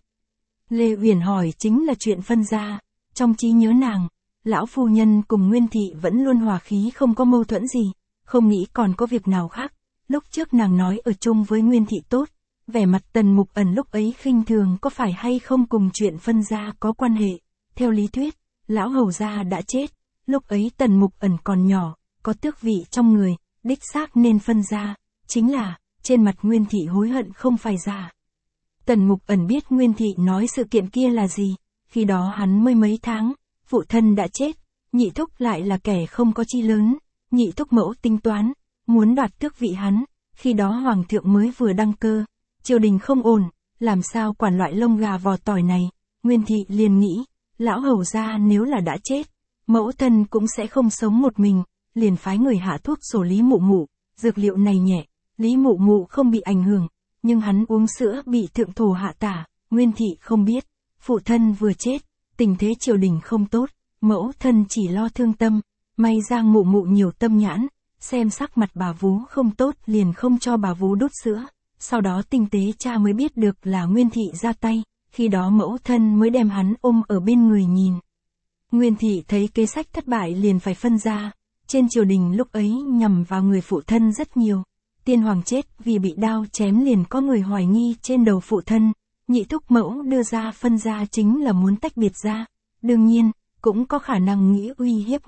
Lê Uyển hỏi chính là chuyện phân gia, trong trí nhớ nàng, lão phu nhân cùng Nguyên Thị vẫn luôn hòa khí không có mâu thuẫn gì, không nghĩ còn có việc nào khác. Lúc trước nàng nói ở chung với Nguyên Thị tốt, vẻ mặt Tần Mục Ẩn lúc ấy khinh thường có phải hay không cùng chuyện phân gia có quan hệ. Theo lý thuyết, lão hầu gia đã chết, lúc ấy Tần Mục Ẩn còn nhỏ, có tước vị trong người, đích xác nên phân gia, chính là, trên mặt Nguyên Thị hối hận không phải giả. Tần Mục Ẩn biết Nguyên Thị nói sự kiện kia là gì, khi đó hắn mới mấy tháng, phụ thân đã chết, nhị thúc lại là kẻ không có chi lớn, nhị thúc mẫu tính toán, muốn đoạt tước vị hắn, khi đó Hoàng thượng mới vừa đăng cơ, triều đình không ổn, làm sao quản loại lông gà vò tỏi này. Nguyên Thị liền nghĩ, lão hầu gia nếu là đã chết, mẫu thân cũng sẽ không sống một mình, liền phái người hạ thuốc sổ Lý Mụ Mụ, dược liệu này nhẹ, Lý Mụ Mụ không bị ảnh hưởng, nhưng hắn uống sữa bị thượng thổ hạ tả. Nguyên Thị không biết, phụ thân vừa chết, tình thế triều đình không tốt, mẫu thân chỉ lo thương tâm, may Giang Mụ Mụ nhiều tâm nhãn, xem sắc mặt bà vú không tốt liền không cho bà vú đút sữa, sau đó tinh tế cha mới biết được là Nguyên Thị ra tay, khi đó mẫu thân mới đem hắn ôm ở bên người nhìn. Nguyên Thị thấy kế sách thất bại liền phải phân gia, trên triều đình lúc ấy nhằm vào người phụ thân rất nhiều. Tiên hoàng chết vì bị đao chém liền có người hoài nghi trên đầu phụ thân, nhị thúc mẫu đưa ra phân gia chính là muốn tách biệt ra. Đương nhiên, cũng có khả năng nghĩ uy hiếp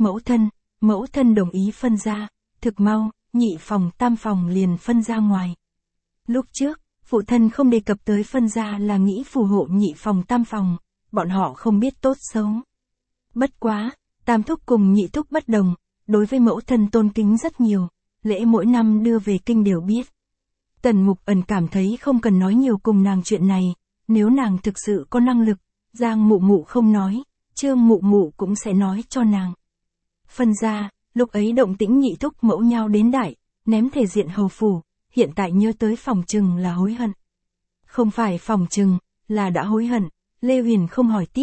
mẫu thân đồng ý phân gia, thực mau, nhị phòng tam phòng liền phân ra ngoài. Lúc trước, phụ thân không đề cập tới phân gia là nghĩ phù hộ nhị phòng tam phòng, bọn họ không biết tốt xấu. Bất quá, tam thúc cùng nhị thúc bất đồng, đối với mẫu thân tôn kính rất nhiều, lễ mỗi năm đưa về kinh đều biết. Tần Mục Ẩn cảm thấy không cần nói nhiều cùng nàng chuyện này, nếu nàng thực sự có năng lực, Giang Mụ Mụ không nói, Trương Mụ Mụ cũng sẽ nói cho nàng. Phân gia, lúc ấy động tĩnh nhị thúc mẫu nhau đến đại, ném thể diện hầu phủ, hiện tại nhớ tới phòng trừng là hối hận. Không phải phòng trừng, là đã hối hận. Lê Huyền không hỏi tiếp,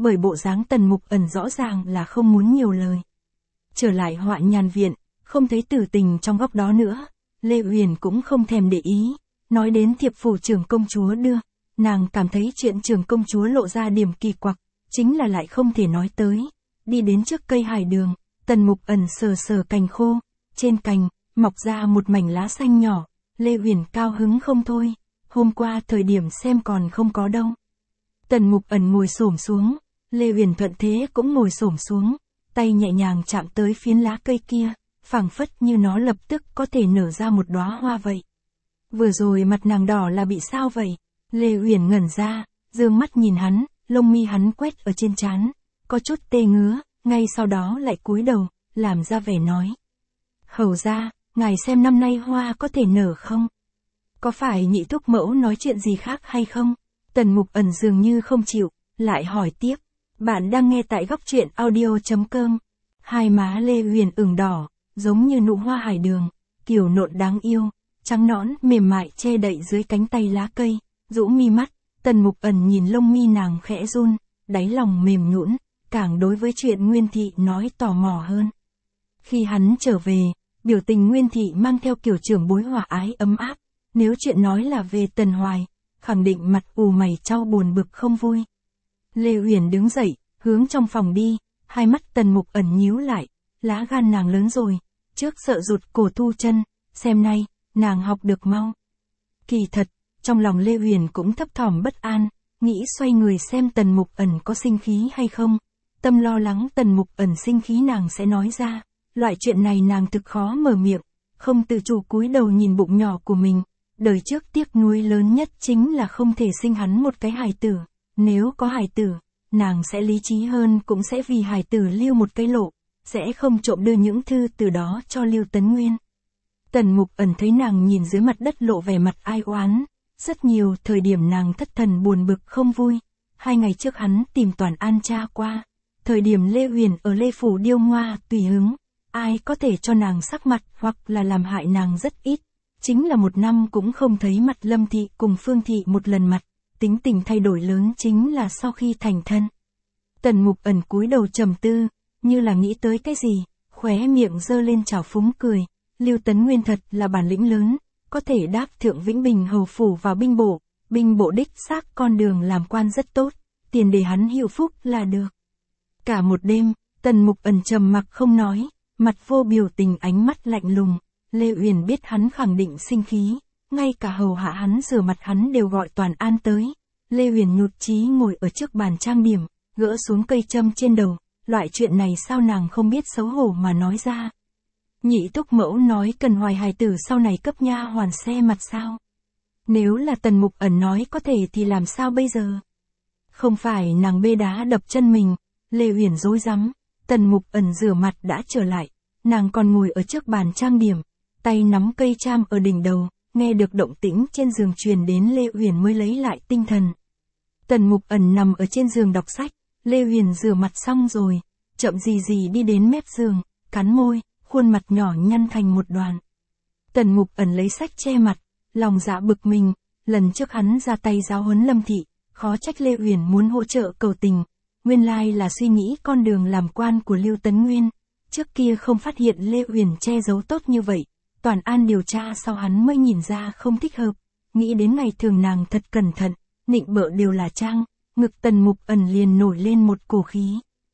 bởi bộ dáng Tần Mục Ẩn rõ ràng là không muốn nhiều lời. Trở lại Họa Nhàn viện, không thấy Tử Tình trong góc đó nữa, Lê Uyển cũng không thèm để ý, nói đến thiệp phủ trưởng công chúa đưa, nàng cảm thấy chuyện trưởng công chúa lộ ra điểm kỳ quặc, chính là lại không thể nói tới. Đi đến trước cây hải đường, Tần Mục Ẩn sờ sờ cành khô, trên cành, mọc ra một mảnh lá xanh nhỏ, Lê Uyển cao hứng không thôi, hôm qua thời điểm xem còn không có đâu. Tần Mục Ẩn ngồi xổm xuống, Lê Uyển thuận thế cũng ngồi xổm xuống, tay nhẹ nhàng chạm tới phiến lá cây kia, phảng phất như nó lập tức có thể nở ra một đóa hoa vậy. Vừa rồi mặt nàng đỏ là bị sao vậy? Lê Uyển ngẩn ra, dương mắt nhìn hắn, lông mi hắn quét ở trên trán, có chút tê ngứa, ngay sau đó lại cúi đầu, làm ra vẻ nói. Hầu ra, ngài xem năm nay hoa có thể nở không? Có phải nhị thúc mẫu nói chuyện gì khác hay không? Tần Mục Ẩn dường như không chịu, lại hỏi tiếp. Bạn đang nghe tại góc truyện audio.com. Hai má Lê Uyển ửng đỏ, giống như nụ hoa hải đường, kiều nộn đáng yêu, trắng nõn mềm mại che đậy dưới cánh tay lá cây, rũ mi mắt, Tần Mục Ẩn nhìn lông mi nàng khẽ run, đáy lòng mềm nhũn, càng đối với chuyện Nguyên Thị nói tò mò hơn. Khi hắn trở về, biểu tình Nguyên Thị mang theo kiểu trưởng bối hòa ái ấm áp, nếu chuyện nói là về Tần Hoài, khẳng định mặt ù mày chau buồn bực không vui. Lê Uyển đứng dậy, hướng trong phòng đi, hai mắt Tần Mục Ẩn nhíu lại, lá gan nàng lớn rồi, trước sợ rụt cổ thu chân, xem nay, nàng học được mau. Kỳ thật, trong lòng Lê Uyển cũng thấp thỏm bất an, nghĩ xoay người xem Tần Mục Ẩn có sinh khí hay không, tâm lo lắng Tần Mục Ẩn sinh khí nàng sẽ nói ra, loại chuyện này nàng thực khó mở miệng, không tự chủ cúi đầu nhìn bụng nhỏ của mình, đời trước tiếc nuối lớn nhất chính là không thể sinh hắn một cái hài tử, nếu có hài tử, nàng sẽ lý trí hơn cũng sẽ vì hài tử lưu một cái lộ, sẽ không trộm đưa những thư từ đó cho Lưu Tấn Nguyên. Tần Mục Ẩn thấy nàng nhìn dưới mặt đất lộ vẻ mặt ai oán, rất nhiều thời điểm nàng thất thần buồn bực không vui. 2 ngày trước hắn tìm Toàn An tra qua, thời điểm Lê Uyển ở Lê Phủ điêu ngoa tùy hứng, ai có thể cho nàng sắc mặt hoặc là làm hại nàng rất ít, chính là 1 năm cũng không thấy mặt Lâm Thị cùng Phương Thị một lần mặt, tính tình thay đổi lớn chính là sau khi thành thân. Tần Mục Ẩn cúi đầu trầm tư, như là nghĩ tới cái gì, khóe miệng giơ lên trào phúng cười, Lưu Tấn Nguyên thật là bản lĩnh lớn, có thể đáp thượng Vĩnh Bình hầu phủ vào binh bộ đích xác con đường làm quan rất tốt, tiền để hắn hiệu phúc là được. Cả một đêm, Tần Mục Ẩn trầm mặc không nói, mặt vô biểu tình ánh mắt lạnh lùng, Lê Uyển biết hắn khẳng định sinh khí, ngay cả hầu hạ hắn rửa mặt hắn đều gọi Toàn An tới. Lê Uyển nhụt chí ngồi ở trước bàn trang điểm, gỡ xuống cây châm trên đầu, loại chuyện này sao nàng không biết xấu hổ mà nói ra. Nhị thúc mẫu nói cần Hoài hài tử sau này cấp nha hoàn xe mặt sao? Nếu là Tần Mục Ẩn nói có thể thì làm sao bây giờ? Không phải nàng bê đá đập chân mình, Lê Uyển rối rắm, Tần Mục Ẩn rửa mặt đã trở lại, nàng còn ngồi ở trước bàn trang điểm, tay nắm cây cham ở đỉnh đầu, nghe được động tĩnh trên giường truyền đến Lê Uyển mới lấy lại tinh thần. Tần Mục Ẩn nằm ở trên giường đọc sách, Lê Uyển rửa mặt xong rồi, chậm gì gì đi đến mép giường, cắn môi, khuôn mặt nhỏ nhăn thành một đoàn. Tần Mục Ẩn lấy sách che mặt, lòng dạ bực mình, lần trước hắn ra tay giáo huấn Lâm Thị, khó trách Lê Uyển muốn hỗ trợ cầu tình, nguyên lai là suy nghĩ con đường làm quan của Lưu Tấn Nguyên, trước kia không phát hiện Lê Uyển che giấu tốt như vậy, Toàn An điều tra sau hắn mới nhìn ra không thích hợp, nghĩ đến ngày thường nàng thật cẩn thận, nịnh bợ đều là trang, ngực Tần Mục Ẩn liền nổi lên một cổ khí.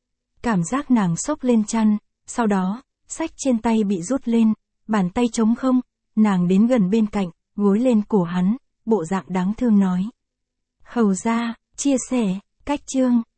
Cảm giác nàng xốc lên chăn, sau đó, sách trên tay bị rút lên, bàn tay trống không, nàng đến gần bên cạnh, gối lên cổ hắn, bộ dạng đáng thương nói. Hầu ra, chia sẻ, cách chương.